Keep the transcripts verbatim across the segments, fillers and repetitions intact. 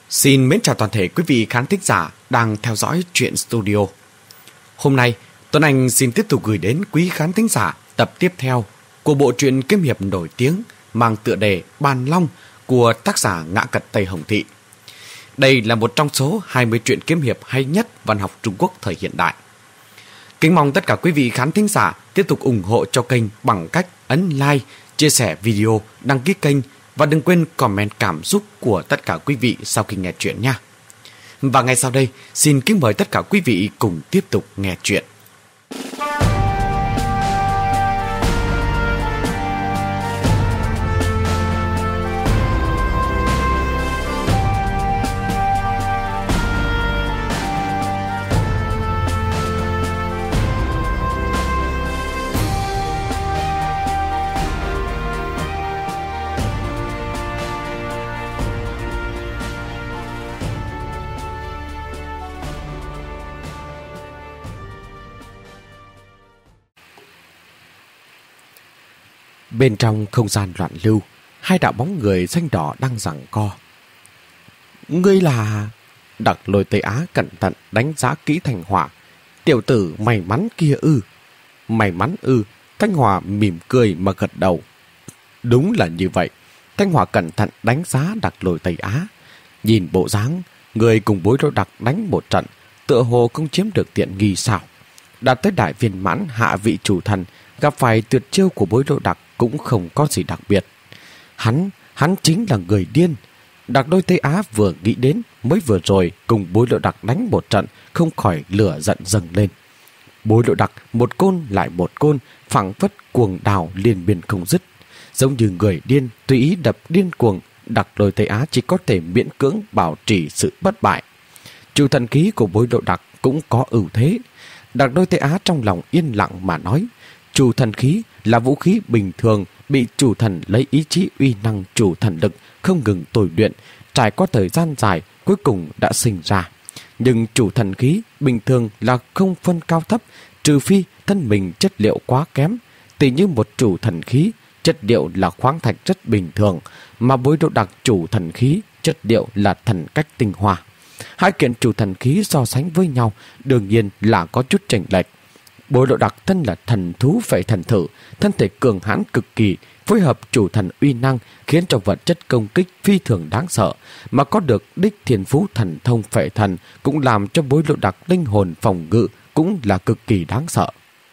Xin mến chào toàn thể quý vị khán thính giả đang theo dõi Truyện Studio. Hôm nay, Tuấn Anh xin tiếp tục gửi đến quý khán thính giả tập tiếp theo của bộ truyện kiếm hiệp nổi tiếng mang tựa đề Bàn Long của tác giả Ngã Cật Tây Hồng Thị. Đây là một trong số hai mươi truyện kiếm hiệp hay nhất văn học Trung Quốc thời hiện đại. Kính mong tất cả quý vị khán thính giả tiếp tục ủng hộ cho kênh bằng cách ấn like, chia sẻ video, đăng ký kênh và đừng quên comment cảm xúc của tất cả quý vị sau khi nghe chuyện nha. Và ngay sau đây, xin kính mời tất cả quý vị cùng tiếp tục nghe chuyện. Bên trong không gian loạn lưu, hai đạo bóng người xanh đỏ đang giằng co. Ngươi là... Đặc Lôi Tây Á cẩn thận đánh giá kỹ Thanh Hỏa. Tiểu tử may mắn kia ư? May mắn ư? Thanh Hỏa mỉm cười mà gật đầu. Đúng là như vậy. Thanh Hỏa cẩn thận đánh giá Đặc Lôi Tây Á. Nhìn bộ dáng, người cùng Bối Lô Đặc đánh một trận, tựa hồ không chiếm được tiện nghi sao? Đạt tới đại viên mãn hạ vị chủ thần, gặp phải tuyệt chiêu của Bối Lô Đặc cũng không có gì đặc biệt. Hắn, hắn chính là người điên. Đặc Lôi Tây Á vừa nghĩ đến mới vừa rồi cùng Bối Lô Đặc đánh một trận, không khỏi lửa giận dâng lên. Bối Lô Đặc một côn lại một côn, phảng phất cuồng đào liên miên không dứt, giống như người điên tùy ý đập điên cuồng. Đặc Lôi Tây Á chỉ có thể miễn cưỡng bảo trì sự bất bại. Chủ thần khí của Bối Lô Đặc cũng có ưu thế. Đặc Lôi Tây Á trong lòng yên lặng mà nói, chủ thần khí là vũ khí bình thường bị chủ thần lấy ý chí uy năng chủ thần lực không ngừng tôi luyện, trải qua thời gian dài cuối cùng đã sinh ra. Nhưng chủ thần khí bình thường là không phân cao thấp, trừ phi thân mình chất liệu quá kém. Tỉ như một chủ thần khí, chất liệu là khoáng thạch rất bình thường, mà Bối Lô Đặc chủ thần khí, chất liệu là thần cách tinh hoa. Hai kiện chủ thần khí so sánh với nhau đương nhiên là có chút chênh lệch. Bối Lô Đặc thân là thần thú phệ thần thử, thân thể cường hãn cực kỳ, phối hợp chủ thần uy năng khiến cho vật chất công kích phi thường đáng sợ, mà có được đích thiên phú thần thông phệ thần cũng làm cho Bối Lô Đặc linh hồn phòng ngự cũng là cực kỳ đáng sợ.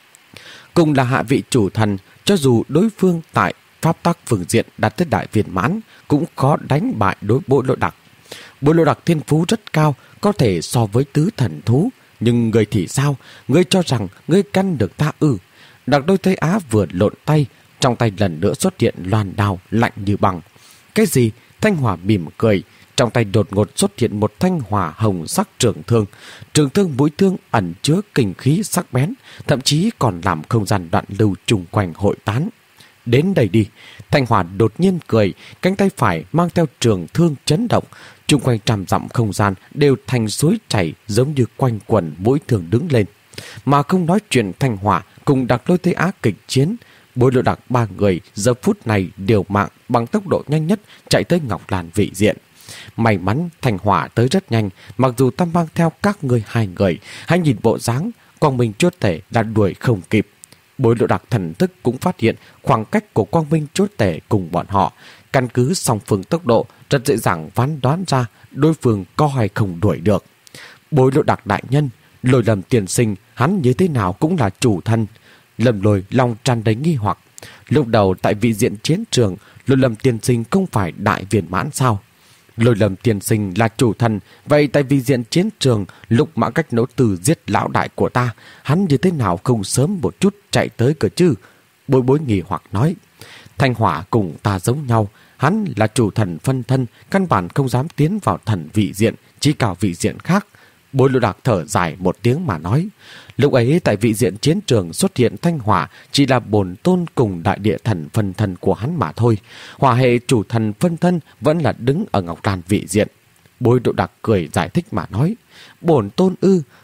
Cùng là hạ vị chủ thần, cho dù đối phương tại pháp tắc phương diện đạt tới đại viên mãn cũng khó đánh bại đối Bối Lô Đặc. Bối Lô Đặc thiên phú rất cao, có thể so với tứ thần thú. Nhưng người thì sao? Ngươi cho rằng ngươi căn được ta ư? Đặc Lôi Tây Á vừa lộn tay, trong tay lần nữa xuất hiện loan đao lạnh như băng. Cái gì? Thanh Hỏa mỉm cười, trong tay đột ngột xuất hiện một thanh hỏa hồng sắc trường thương. Trường thương mũi thương ẩn chứa kinh khí sắc bén, thậm chí còn làm không gian đoạn lưu chung quanh hội tán. Đến đây đi. Thanh Hỏa đột nhiên cười, cánh tay phải mang theo trường thương chấn động. Chung quanh trăm dặm không gian đều thành suối chảy, giống như quanh quần mũi thương đứng lên. Mà không nói chuyện, Thanh Hỏa cùng Đặc Lôi Tây Á kịch chiến. Bối Lô Đặc ba người giờ phút này điều mạng bằng tốc độ nhanh nhất chạy tới Ngọc Lan vị diện. May mắn Thanh Hỏa tới rất nhanh, mặc dù ta mang theo các ngươi hai người. Hãy nhìn bộ dáng, Quang Minh Chốt Tể đã đuổi không kịp. Bối Lô Đặc thần thức cũng phát hiện khoảng cách của Quang Minh Chốt Tể cùng bọn họ. Căn cứ song phương tốc độ, rất dễ dàng phán đoán ra đối phương có hay không đuổi được. Bối Lô Đặc đại nhân, Lôi Lâm tiên sinh, hắn như thế nào cũng là chủ thân. Lâm Lôi lòng tràn đầy nghi hoặc. Lúc đầu tại vị diện chiến trường, Lôi Lâm tiên sinh không phải đại viên mãn sao? Lôi Lâm tiên sinh là chủ thần, vậy tại vị diện chiến trường, lúc Mã Cách Nỗ Từ giết lão đại của ta, hắn như thế nào không sớm một chút chạy tới cơ chứ? Bối Bối nghi hoặc nói. Thanh Hỏa cùng ta giống nhau, hắn là chủ thần phân thân, căn bản không dám tiến vào thần vị diện, chỉ cao vị diện khác. Bối Lô Đặc thở dài một tiếng mà nói. Lúc ấy tại vị diện chiến trường xuất hiện Thanh Hỏa chỉ là bổn tôn cùng đại địa thần phân thân của hắn mà thôi. Hỏa hệ chủ thần phân thân vẫn là đứng ở Ngọc Lan vị diện. Bối Lô Đặc cười giải thích mà nói. Bổn tôn ư?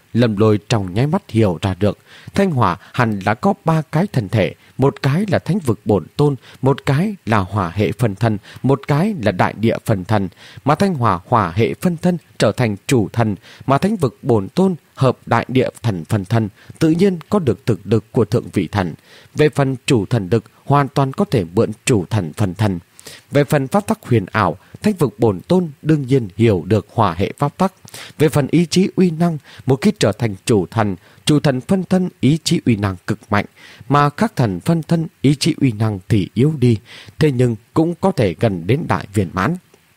Lâm Lôi trong nháy mắt hiểu ra được, Thanh Hỏa hẳn là có ba cái thân thể, một cái là thánh vực bổn tôn, một cái là hỏa hệ phân thân, một cái là đại địa phân thân, mà Thanh Hỏa hỏa hệ phân thân trở thành chủ thần, mà thánh vực bổn tôn hợp đại địa thần phân thân, tự nhiên có được thực lực của thượng vị thần. Về phần chủ thần lực, hoàn toàn có thể mượn chủ thần phân thân. Về phần pháp tắc huyền ảo, thánh vực bổn tôn đương nhiên hiểu được hỏa hệ pháp tắc. Về phần ý chí uy năng, một khi trở thành chủ thần, chủ thần phân thân ý chí uy năng cực mạnh, mà các thần phân thân ý chí uy năng thì yếu đi, thế nhưng cũng có thể gần đến đại viên mãn.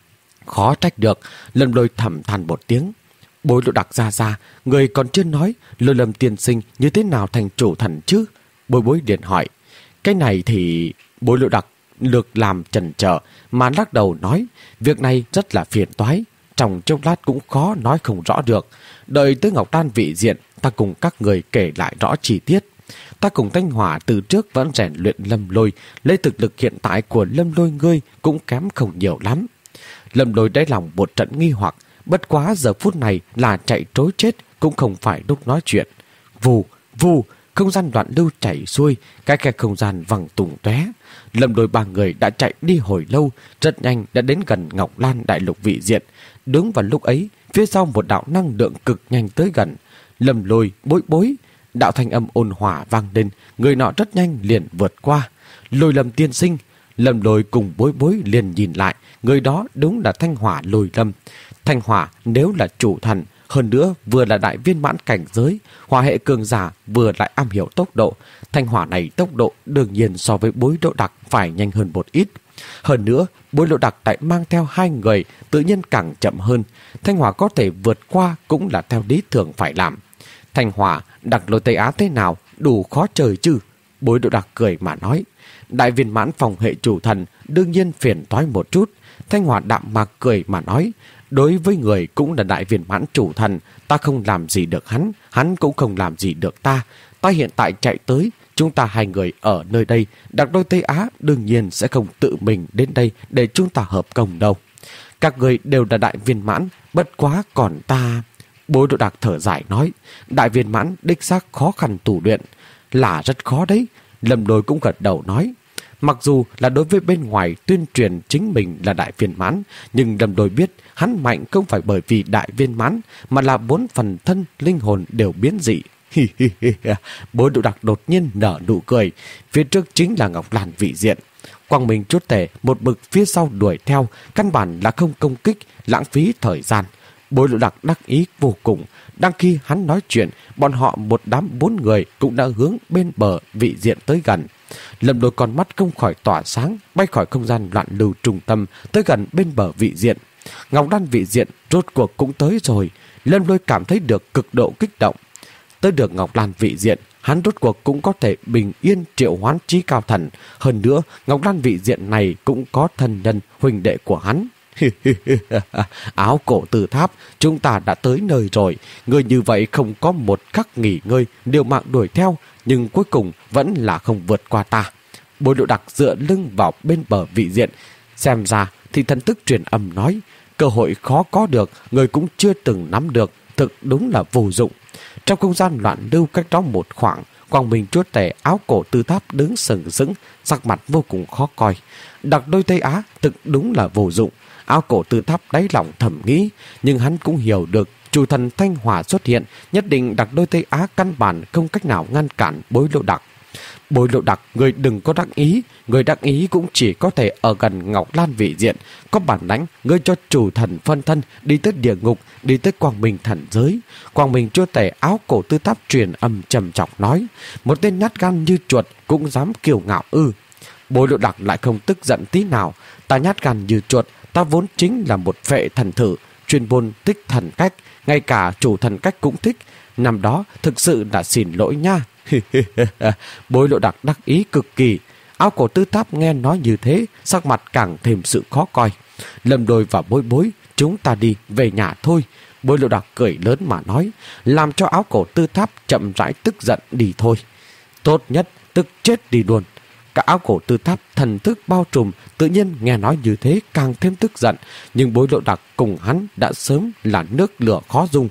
Khó trách được, Lâm Lôi thầm than một tiếng. Bối Lộ Đặc ra ra, người còn chưa nói Lôi Lâm tiên sinh như thế nào thành chủ thần chứ? Bối Bối liền hỏi. Cái này thì... Bối Lộ Đặc lược làm chần chờ mà lắc đầu nói, việc này rất là phiền toái, trong chốc lát cũng khó nói không rõ được. Đợi tới Ngọc Đan vị diện, ta cùng các người kể lại rõ chi tiết. Ta cùng Thanh Hỏa từ trước vẫn rèn luyện Lâm Lôi, lấy thực lực hiện tại của Lâm Lôi ngươi cũng kém không nhiều lắm. Lâm Lôi đáy lòng một trận nghi hoặc, bất quá giờ phút này là chạy trối chết cũng không phải lúc nói chuyện. Vù, vù, không gian loạn lưu chảy xuôi, cái khe không gian văng tung tóe. Lâm Lôi ba người đã chạy đi hồi lâu, rất nhanh đã đến gần Ngọc Lan đại lục vị diện. Đúng vào lúc ấy, phía sau một đạo năng lượng cực nhanh tới gần. Lâm Lôi, Bối Bối, đạo thanh âm ôn hòa vang lên, người nọ rất nhanh liền vượt qua. Lôi Lâm tiên sinh. Lâm Lôi cùng Bối Bối liền nhìn lại, người đó đúng là Thanh Hỏa Lôi Lâm. Thanh Hỏa nếu là chủ thần, hơn nữa vừa là đại viên mãn cảnh giới, hỏa hệ cường giả vừa lại am hiểu tốc độ. Thanh Hỏa này tốc độ đương nhiên so với Bối Lộ Đặc phải nhanh hơn một ít. Hơn nữa, Bối Lộ Đặc lại mang theo hai người, tự nhiên càng chậm hơn. Thanh Hỏa có thể vượt qua cũng là theo lý thường phải làm. Thanh Hỏa, Đặc Lôi Tây Á thế nào, đủ khó chơi chứ? Bối Lộ Đặc cười mà nói. Đại viên mãn phòng hệ chủ thần đương nhiên phiền toái một chút. Thanh Hỏa đạm mạc cười mà nói, đối với người cũng là đại viên mãn chủ thần, ta không làm gì được hắn, hắn cũng không làm gì được ta. Ta hiện tại chạy tới, chúng ta hai người ở nơi đây, Đặc Lôi Tây Á đương nhiên sẽ không tự mình đến đây để chúng ta hợp công đâu. Các người đều là đại viên mãn, bất quá còn ta... Bối Lộ Đặc thở dài nói, đại viên mãn đích xác khó khăn tù luyện, là rất khó đấy. Lâm Lôi cũng gật đầu nói, mặc dù là đối với bên ngoài tuyên truyền chính mình là đại viên mãn, nhưng Lâm Lôi biết hắn mạnh không phải bởi vì đại viên mãn, mà là bốn phần thân linh hồn đều biến dị. Bối Lộ Đặc đột nhiên nở nụ cười, phía trước chính là Ngọc Lan vị diện. Quang Minh Chúa Tể một bực phía sau đuổi theo, căn bản là không công kích, lãng phí thời gian. Bối Lộ Đặc đắc ý vô cùng. Đang khi hắn nói chuyện, bọn họ một đám bốn người cũng đã hướng bên bờ vị diện tới gần. Lâm Lôi con mắt không khỏi tỏa sáng, bay khỏi không gian loạn lưu trung tâm tới gần bên bờ vị diện. Ngọc Đan vị diện rốt cuộc cũng tới rồi. Lâm Lôi cảm thấy được cực độ kích động. Tới được Ngọc Lan vị diện, hắn rốt cuộc cũng có thể bình yên triệu hoán chí cao thần. Hơn nữa, Ngọc Lan vị diện này cũng có thân nhân huynh đệ của hắn. Áo cổ từ tháp, chúng ta đã tới nơi rồi. Người như vậy không có một khắc nghỉ ngơi, liều mạng đuổi theo, nhưng cuối cùng vẫn là không vượt qua ta. Bối Lộ Đặc dựa lưng vào bên bờ vị diện, xem ra thì thần thức truyền âm nói, cơ hội khó có được, người cũng chưa từng nắm được, thực đúng là vô dụng. Trong không gian loạn lưu cách đó một khoảng, Quang Minh Chúa Tể áo cổ tư tháp đứng sừng sững, sắc mặt vô cùng khó coi. Đặc Lôi Tây Á thực đúng là vô dụng. Áo cổ tư tháp đáy lòng thầm nghĩ, nhưng hắn cũng hiểu được chủ thần Thanh Hỏa xuất hiện, nhất định Đặc Lôi Tây Á căn bản không cách nào ngăn cản Bối Lộ Đặc. Bối Lộ Đặc, người đừng có đắc ý, người đắc ý cũng chỉ có thể ở gần Ngọc Lan vị diện. Có bản lãnh, ngươi cho chủ thần phân thân đi tới địa ngục, đi tới Quang Minh thần giới. Quang Minh Chúa Tể áo cổ tư tháp truyền âm trầm trọng nói, một tên nhát gan như chuột cũng dám kiêu ngạo ư? Bối Lộ Đặc lại không tức giận tí nào, ta nhát gan như chuột, ta vốn chính là một vệ thần thử, chuyên môn thích thần cách, ngay cả chủ thần cách cũng thích. Năm đó thực sự là xin lỗi nha. Bối Lộ Đặc đắc ý cực kỳ. Áo cổ tư tháp nghe nói như thế, sắc mặt càng thêm sự khó coi. Lâm Lôi và Bối Bối, chúng ta đi về nhà thôi. Bối Lộ Đặc cười lớn mà nói, làm cho áo cổ tư tháp chậm rãi tức giận đi thôi. Tốt nhất tức chết đi luôn. Cả áo cổ tư tháp thần thức bao trùm, tự nhiên nghe nói như thế càng thêm tức giận. Nhưng Bối Lộ Đặc cùng hắn đã sớm là nước lửa khó dung.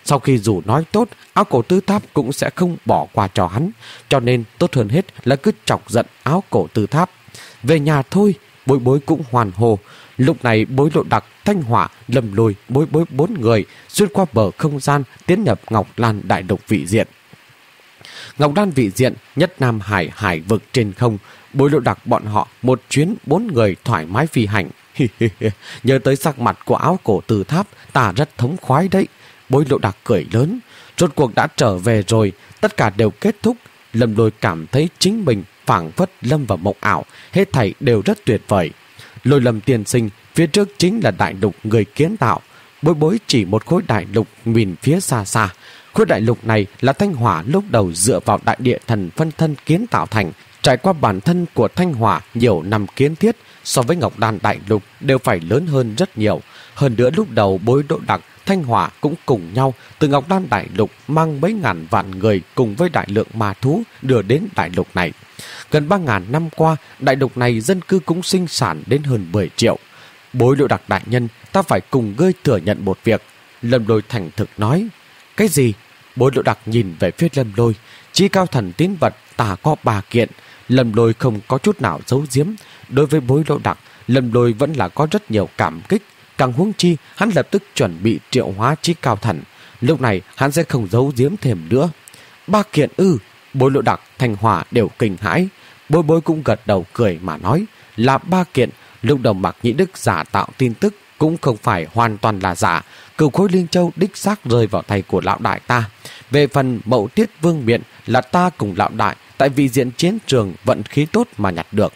Sau khi dù nói tốt, Áo Cổ Tư Tháp cũng sẽ không bỏ qua cho hắn, cho nên tốt hơn hết là cứ chọc giận Áo Cổ Tư Tháp. Về nhà thôi, Bối Bối cũng hoàn hồ. Lúc này Bối Lộ Đặc, Thanh Hỏa, Lâm Lôi, Bối Bối bốn người xuyên qua bờ không gian tiến nhập Ngọc Lan Đại Lục vị diện. Ngọc Lan vị diện, nhất Nam Hải hải vực trên không. Bối Lộ Đặc bọn họ một chuyến bốn người thoải mái phi hành. Nhớ tới sắc mặt của Áo Cổ Tư Tháp, ta rất thống khoái đấy. Bối Lộ Đặc cười lớn. Rốt cuộc đã trở về rồi, tất cả đều kết thúc. Lâm Lôi cảm thấy chính mình phảng phất lâm vào mộng ảo, hết thảy đều rất tuyệt vời. Lôi Lâm tiên sinh, phía trước chính là đại lục người kiến tạo. Bối Bối chỉ một khối đại lục nhìn phía xa xa. Khối đại lục này là Thanh Hỏa lúc đầu dựa vào đại địa thần phân thân kiến tạo thành. Trải qua bản thân của Thanh Hỏa nhiều năm kiến thiết, so với Ngọc Đan đại lục đều phải lớn hơn rất nhiều. Hơn nữa lúc đầu Bối Lộ Đặc, Thanh Hỏa cũng cùng nhau từ Ngọc Đan đại lục mang mấy ngàn vạn người cùng với đại lượng ma thú đưa đến đại lục này. Gần ba ngàn năm qua, đại lục này dân cư cũng sinh sản đến hơn mười triệu. Bối Lộ Đặc đại nhân, ta phải cùng ngươi thừa nhận một việc. Lâm Lôi thành thực nói. Cái gì? Bối Lộ Đặc nhìn về phía Lâm Lôi. Chí cao thần tín vật ta có ba kiện. Lâm Lôi không có chút nào giấu giếm. Đối với Bối Lộ Đặc, Lâm Lôi vẫn là có rất nhiều cảm kích. Càng huống chi, hắn lập tức chuẩn bị triệu hóa chí cao thần. Lúc này hắn sẽ không giấu giếm thêm nữa. Ba kiện ư? Bối Lộ Đặc, Thanh Hỏa đều kinh hãi. Bối Bối cũng gật đầu cười mà nói là ba kiện. Lúc đầu Mạc Nhĩ Đức giả tạo tin tức cũng không phải hoàn toàn là giả. Cửu khối Linh Châu đích xác rơi vào tay của lão đại ta. Về phần Mậu Tiết Vương Miện là ta cùng lão đại tại vị diện chiến trường vận khí tốt mà nhặt được.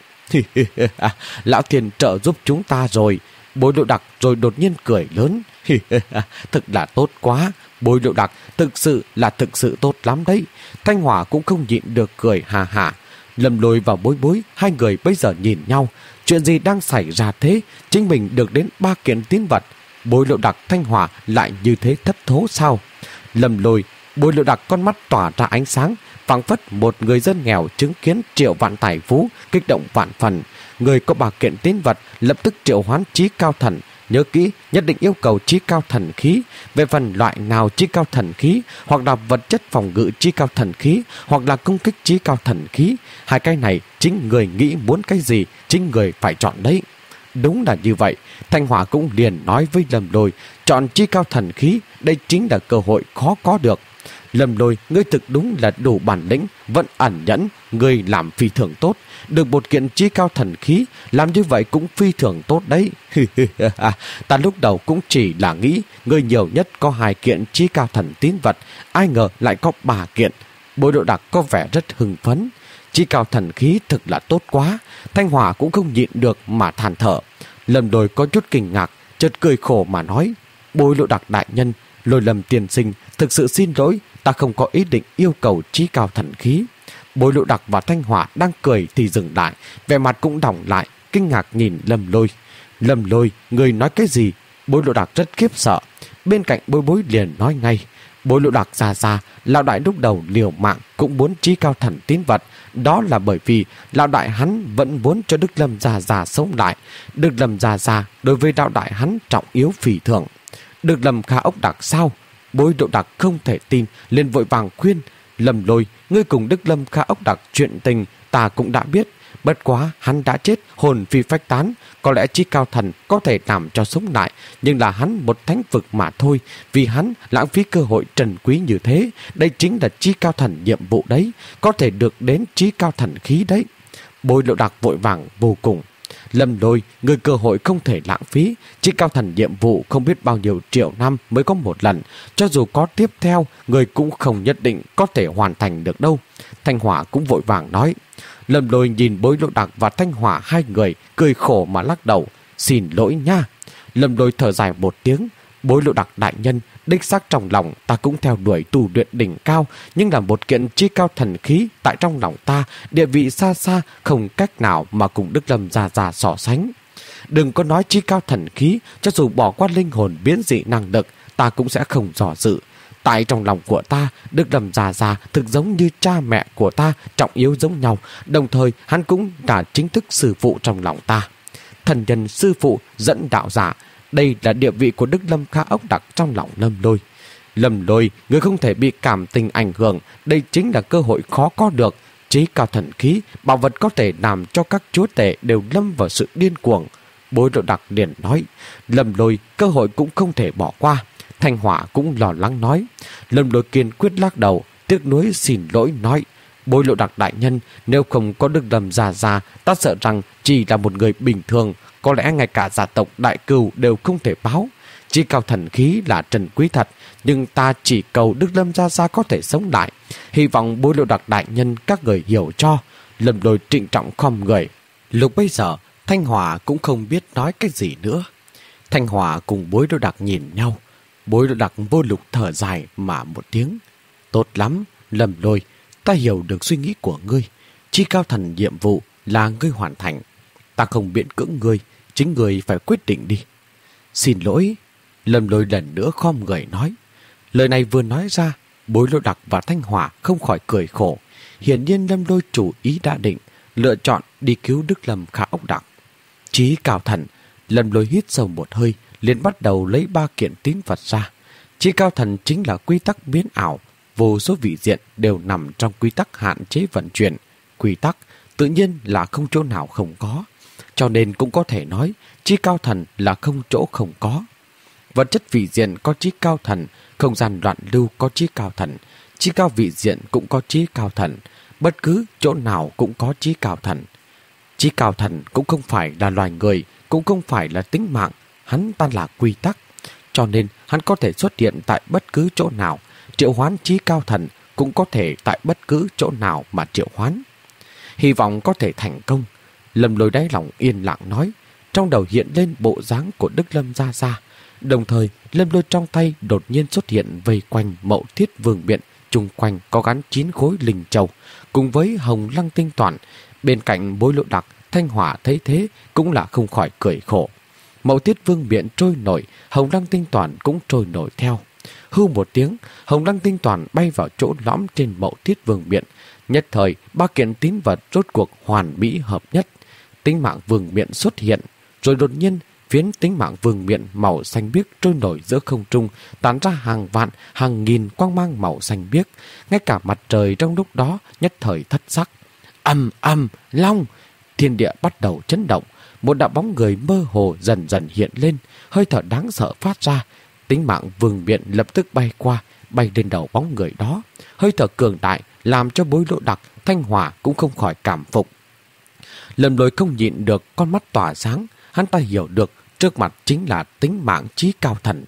Lão Thiên trợ giúp chúng ta rồi. Bối Lộ Đặc rồi đột nhiên cười lớn. Thực là tốt quá. Bối Lộ Đặc thực sự là thực sự tốt lắm đấy. Thanh Hỏa cũng không nhịn được cười hà hà. Lâm Lôi và Bối Bối, hai người bây giờ nhìn nhau. Chuyện gì đang xảy ra thế? Chính mình được đến ba kiện tín vật. Bối Lộ Đặc, Thanh Hỏa lại như thế thất thố sao? Lâm Lôi, Bối Lộ Đặc con mắt tỏa ra ánh sáng, phảng phất một người dân nghèo chứng kiến triệu vạn tài phú, kích động vạn phần. Người có ba kiện tín vật lập tức triệu hoán chí cao thần. Nhớ kỹ, nhất định yêu cầu chí cao thần khí. Về phần loại nào chí cao thần khí, hoặc là vật chất phòng ngự chí cao thần khí, hoặc là công kích chí cao thần khí, hai cái này chính người nghĩ muốn cái gì, chính người phải chọn đấy. Đúng là như vậy. Thanh Hỏa cũng liền nói với Lâm Lôi, chọn chí cao thần khí, đây chính là cơ hội khó có được. Lâm Lôi, ngươi thực đúng là đủ bản lĩnh, vẫn ẩn nhẫn, ngươi làm phi thường tốt. Được một kiện chí cao thần khí, làm như vậy cũng phi thường tốt đấy. Ta lúc đầu cũng chỉ là nghĩ ngươi nhiều nhất có hai kiện chí cao thần tín vật, ai ngờ lại có ba kiện. Bối Lộ Đặc có vẻ rất hưng phấn. Chí cao thần khí thực là tốt quá. Thanh Hỏa cũng không nhịn được mà than thở. Lâm Lôi có chút kinh ngạc, chợt cười khổ mà nói, Bối Lộ Đặc đại nhân, Lôi Lâm tiên sinh, thực sự xin lỗi, ta không có ý định yêu cầu chí cao thần khí. Bối Lộ Đặc và Thanh Hỏa đang cười thì dừng lại, vẻ mặt cũng đỏng lại, kinh ngạc nhìn Lâm Lôi. Lâm Lôi, người nói cái gì? Bối Lộ Đặc rất khiếp sợ. Bên cạnh Bối Bối liền nói ngay, Bối Lộ Đặc già già, lão đại lúc đầu liều mạng cũng muốn chí cao thần tín vật. Đó là bởi vì lão đại hắn vẫn muốn cho Đức Lâm già già sống lại. Đức Lâm già già đối với lão đại hắn trọng yếu phỉ thường. Đức Lâm Kha Ốc Đặc sao? Bối Lộ Đặc không thể tin, liền vội vàng khuyên, Lâm Lôi, ngươi cùng Đức Lâm Kha Ốc Đặc chuyện tình ta cũng đã biết. Bất quá hắn đã chết, hồn phi phách tán. Có lẽ chí cao thần có thể làm cho sống lại, nhưng là hắn một thánh vực mà thôi. Vì hắn lãng phí cơ hội trần quý như thế. Đây chính là chí cao thần nhiệm vụ đấy, có thể được đến chí cao thần khí đấy. Bối Lộ Đặc vội vàng vô cùng. Lâm Lôi, người cơ hội không thể lãng phí. Chí cao thần nhiệm vụ không biết bao nhiêu triệu năm mới có một lần. Cho dù có tiếp theo, người cũng không nhất định có thể hoàn thành được đâu. Thanh Hỏa cũng vội vàng nói. Lâm Lôi nhìn Bối Lộ Đặc và Thanh Hỏa hai người, cười khổ mà lắc đầu. Xin lỗi nha. Lâm Lôi thở dài một tiếng. Bối Lộ Đặc đại nhân, đích xác trong lòng ta cũng theo đuổi tu luyện đỉnh cao, nhưng là một kiện chí cao thần khí tại trong lòng ta, địa vị xa xa, không cách nào mà cùng Đức Lâm già già so sánh. Đừng có nói chí cao thần khí, cho dù bỏ qua linh hồn biến dị năng lực, ta cũng sẽ không dò dự. Tại trong lòng của ta, Đức Lâm già già thực giống như cha mẹ của ta, trọng yếu giống nhau, đồng thời hắn cũng là chính thức sư phụ trong lòng ta. Thần nhân sư phụ dẫn đạo giả, đây là địa vị của Đức Lâm Kha Ốc Đặc trong lòng Lâm Lôi. Lâm Lôi, người không thể bị cảm tình ảnh hưởng, đây chính là cơ hội khó có được. Chí cao thần khí, bảo vật có thể làm cho các chúa tể đều lâm vào sự điên cuồng. Bối Lộ Đặc liền nói. Lâm Lôi, cơ hội cũng không thể bỏ qua. Thanh Hỏa cũng lo lắng nói. Lâm Lôi kiên quyết lắc đầu, tiếc nuối xin lỗi nói. Bối Lộ Đặc đại nhân, nếu không có Đức Lâm già già, ta sợ rằng chỉ là một người bình thường, có lẽ ngay cả gia tộc đại cừu đều không thể báo. Chí cao thần khí là trần quý thật, nhưng ta chỉ cầu Đức Lâm gia gia có thể sống lại. Hy vọng Bối Lộ Đặc đại nhân các người hiểu cho. Lâm Lôi trịnh trọng khom người. Lúc bây giờ, Thanh Hỏa cũng không biết nói cái gì nữa. Thanh Hỏa cùng Bối Lộ Đặc nhìn nhau. Bối Lộ Đặc vô lục thở dài mà một tiếng. Tốt lắm, Lâm Lôi, ta hiểu được suy nghĩ của ngươi. Chí cao thần nhiệm vụ là ngươi hoàn thành. Ta không miễn cưỡng ngươi, chính ngươi phải quyết định đi. Xin lỗi. Lâm Lôi lần nữa khom người nói. Lời này vừa nói ra, Bối Lộ Đặc và Thanh Hỏa không khỏi cười khổ. Hiển nhiên Lâm Lôi chủ ý đã định, lựa chọn đi cứu Đức Lâm Khả Ốc Đặc. Chí cao thần, Lâm Lôi hít sâu một hơi, liền bắt đầu lấy ba kiện tín vật ra. Chí cao thần chính là quy tắc biến ảo, vô số vị diện đều nằm trong quy tắc hạn chế vận chuyển. Quy tắc tự nhiên là không chỗ nào không có, cho nên cũng có thể nói chí cao thần là không chỗ không có. Vật chất vị diện có chí cao thần, không gian loạn lưu có chí cao thần, chí cao vị diện cũng có chí cao thần, bất cứ chỗ nào cũng có chí cao thần. Chí cao thần cũng không phải là loài người, cũng không phải là tính mạng, hắn ta là quy tắc, cho nên hắn có thể xuất hiện tại bất cứ chỗ nào. Triệu hoán chí cao thần cũng có thể tại bất cứ chỗ nào mà triệu hoán. Hy vọng có thể thành công. Lâm Lôi đáy lòng yên lặng nói, trong đầu hiện lên bộ dáng của Đức Lâm gia gia. Đồng thời, Lâm Lôi trong tay đột nhiên xuất hiện vây quanh Mậu Thiết Vương Miện, chung quanh có gắn chín khối linh châu, cùng với hồng lăng tinh toàn. Bên cạnh Bối Lộ Đặc, Thanh Hỏa thấy thế cũng là không khỏi cười khổ. Mậu Thiết Vương Miện trôi nổi, hồng lăng tinh toàn cũng trôi nổi theo. Hưu một tiếng, hồng lăng tinh toàn bay vào chỗ lõm trên Mậu Thiết Vương Miện. Nhất thời, ba kiện tín vật rốt cuộc hoàn mỹ hợp nhất. Tính mạng Vương Miện xuất hiện, rồi đột nhiên phiến tính mạng Vương Miện màu xanh biếc trôi nổi giữa không trung, tán ra hàng vạn, hàng nghìn quang mang màu xanh biếc. Ngay cả mặt trời trong lúc đó nhất thời thất sắc. Ầm ầm, long! Thiên địa bắt đầu chấn động. Một đạo bóng người mơ hồ dần dần hiện lên, hơi thở đáng sợ phát ra. Tính mạng Vương Miện lập tức bay qua, bay lên đầu bóng người đó. Hơi thở cường đại làm cho Bối Lộ Đặc, Thanh Hỏa cũng không khỏi cảm phục. Lâm Lôi không nhịn được, con mắt tỏa sáng. Hắn ta hiểu được trước mặt chính là tính mạng chí cao thần.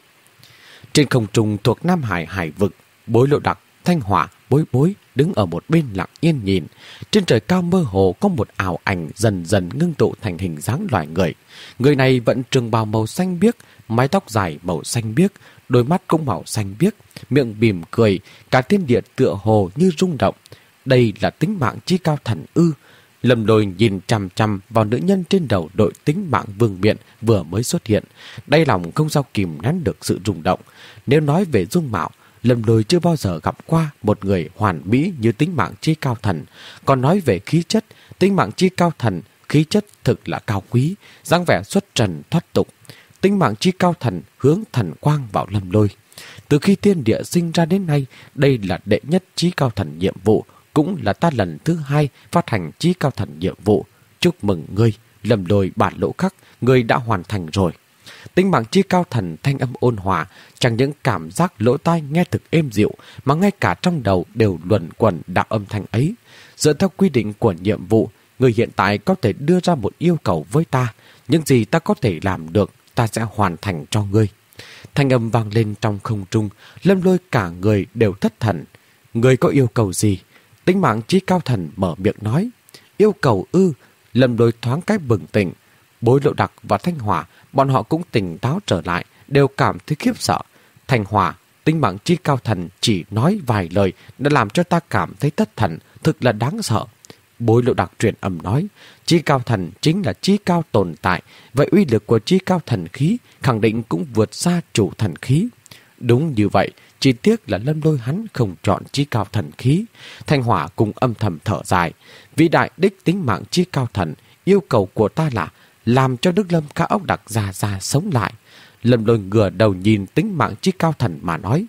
Trên không trung thuộc Nam Hải hải vực, Bối Lộ Đặc, Thanh Hỏa, Bối Bối đứng ở một bên lặng yên nhìn. Trên trời cao mơ hồ có một ảo ảnh dần dần ngưng tụ thành hình dáng loài người. Người này vẫn trường bào màu xanh biếc, mái tóc dài màu xanh biếc, đôi mắt cũng màu xanh biếc, miệng mỉm cười, cả thiên địa tựa hồ như rung động. Đây là tính mạng chí cao thần ư? Lâm Lôi nhìn chằm chằm vào nữ nhân trên đầu đội tính mạng Vương Miện vừa mới xuất hiện. Đáy lòng không sao kìm nén được sự rung động. Nếu nói về dung mạo, Lâm Lôi chưa bao giờ gặp qua một người hoàn mỹ như tính mạng chí cao thần. Còn nói về khí chất, tính mạng chí cao thần, khí chất thực là cao quý, dáng vẻ xuất trần thoát tục. Tính mạng chí cao thần hướng thần quang vào Lâm Lôi. Từ khi thiên địa sinh ra đến nay, đây là đệ nhất chí cao thần nhiệm vụ, cũng là ta lần thứ hai phát hành chí cao thần nhiệm vụ. Chúc mừng ngươi, Lâm Lôi bản lỗ khắc, ngươi đã hoàn thành rồi. Tính mạng chí cao thần thanh âm ôn hòa, chẳng những cảm giác lỗ tai nghe thực êm dịu, mà ngay cả trong đầu đều luẩn quẩn đạo âm thanh ấy. Dựa theo quy định của nhiệm vụ, ngươi hiện tại có thể đưa ra một yêu cầu với ta. Những gì ta có thể làm được, ta sẽ hoàn thành cho ngươi. Thanh âm vang lên trong không trung, Lâm Lôi cả người đều thất thần. Ngươi có yêu cầu gì? Tính mạng chí cao thần mở miệng nói. Yêu cầu ư? Lâm Lôi thoáng cái bừng tỉnh. Bối Lộ Đặc và Thanh Hỏa, bọn họ cũng tỉnh táo trở lại, đều cảm thấy khiếp sợ. Thanh Hỏa, tính mạng chí cao thần chỉ nói vài lời đã làm cho ta cảm thấy thất thần, thực là đáng sợ. Bối Lộ Đặc truyền âm nói, chí cao thần chính là chí cao tồn tại, vậy uy lực của chí cao thần khí khẳng định cũng vượt xa chủ thần khí. Đúng như vậy, chỉ tiếc là Lâm Lôi hắn không chọn chí cao thần khí. Thanh Hỏa cùng âm thầm thở dài. Vĩ đại đích tính mạng chí cao thần, yêu cầu của ta là làm cho Đức Lâm Khả Ốc Đặc già già sống lại. Lâm Lôi ngửa đầu nhìn tính mạng chí cao thần mà nói,